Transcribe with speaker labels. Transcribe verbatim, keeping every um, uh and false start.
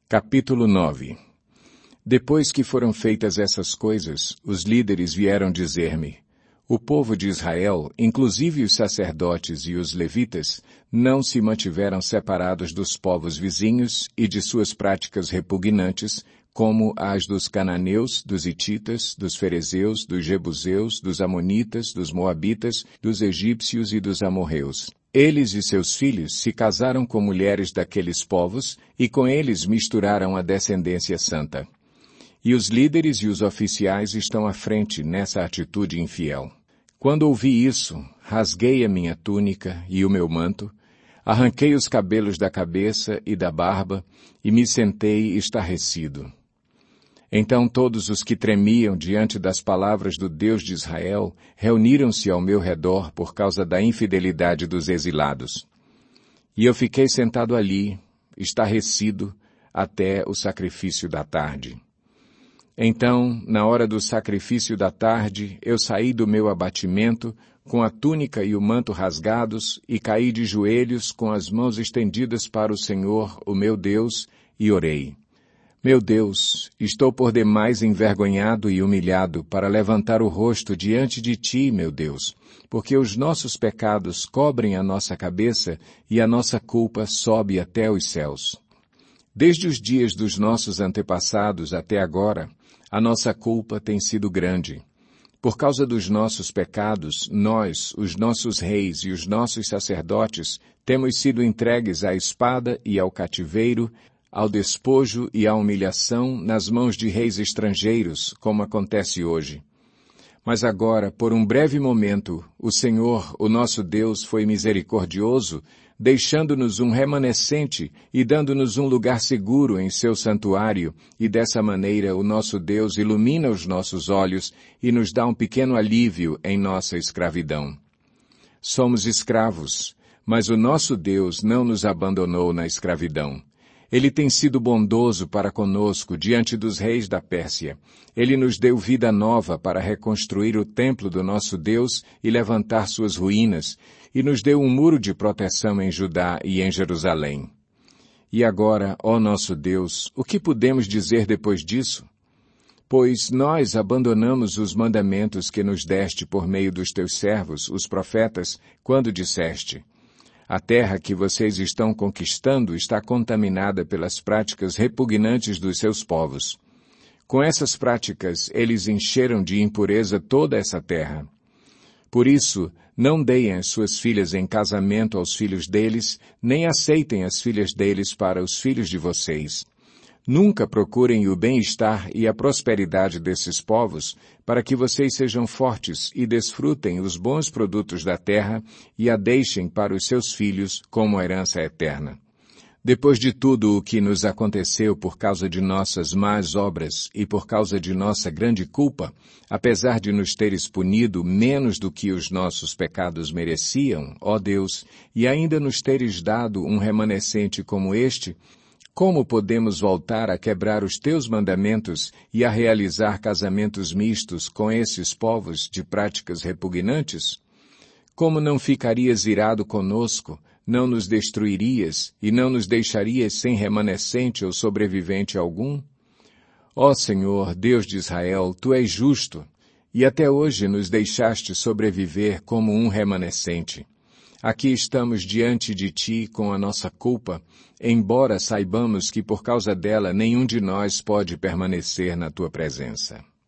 Speaker 1: Capítulo nove. Depois que foram feitas essas coisas, os líderes vieram dizer-me: o povo de Israel, inclusive os sacerdotes e os levitas, não se mantiveram separados dos povos vizinhos e de suas práticas repugnantes, como as dos cananeus, dos hititas, dos ferezeus, dos jebuseus, dos amonitas, dos moabitas, dos egípcios e dos amorreus. Eles e seus filhos se casaram com mulheres daqueles povos e com eles misturaram a descendência santa. E os líderes e os oficiais estão à frente nessa atitude infiel. Quando ouvi isso, rasguei a minha túnica e o meu manto, arranquei os cabelos da cabeça e da barba e me sentei estarrecido. Então todos os que tremiam diante das palavras do Deus de Israel reuniram-se ao meu redor por causa da infidelidade dos exilados. E eu fiquei sentado ali, estarrecido, até o sacrifício da tarde. Então, na hora do sacrifício da tarde, eu saí do meu abatimento, com a túnica e o manto rasgados, e caí de joelhos com as mãos estendidas para o Senhor, o meu Deus, e orei. Meu Deus, estou por demais envergonhado e humilhado para levantar o rosto diante de Ti, meu Deus, porque os nossos pecados cobrem a nossa cabeça e a nossa culpa sobe até os céus. Desde os dias dos nossos antepassados até agora, a nossa culpa tem sido grande. Por causa dos nossos pecados, nós, os nossos reis e os nossos sacerdotes, temos sido entregues à espada e ao cativeiro, ao despojo e à humilhação nas mãos de reis estrangeiros, como acontece hoje. Mas agora, por um breve momento, o Senhor, o nosso Deus, foi misericordioso, deixando-nos um remanescente e dando-nos um lugar seguro em seu santuário, e dessa maneira o nosso Deus ilumina os nossos olhos e nos dá um pequeno alívio em nossa escravidão. Somos escravos, mas o nosso Deus não nos abandonou na escravidão. Ele tem sido bondoso para conosco diante dos reis da Pérsia. Ele nos deu vida nova para reconstruir o templo do nosso Deus e levantar suas ruínas, e nos deu um muro de proteção em Judá e em Jerusalém. E agora, ó nosso Deus, o que podemos dizer depois disso? Pois nós abandonamos os mandamentos que nos deste por meio dos teus servos, os profetas, quando disseste: a terra que vocês estão conquistando está contaminada pelas práticas repugnantes dos seus povos. Com essas práticas, eles encheram de impureza toda essa terra. Por isso, não deem as suas filhas em casamento aos filhos deles, nem aceitem as filhas deles para os filhos de vocês. Nunca procurem o bem-estar e a prosperidade desses povos, para que vocês sejam fortes e desfrutem os bons produtos da terra e a deixem para os seus filhos como herança eterna. Depois de tudo o que nos aconteceu por causa de nossas más obras e por causa de nossa grande culpa, apesar de nos teres punido menos do que os nossos pecados mereciam, ó Deus, e ainda nos teres dado um remanescente como este, como podemos voltar a quebrar os teus mandamentos e a realizar casamentos mistos com esses povos de práticas repugnantes? Como não ficarias irado conosco, não nos destruirias e não nos deixarias sem remanescente ou sobrevivente algum? Ó Senhor, Deus de Israel, Tu és justo, e até hoje nos deixaste sobreviver como um remanescente. Aqui estamos diante de Ti com a nossa culpa, embora saibamos que por causa dela nenhum de nós pode permanecer na Tua presença.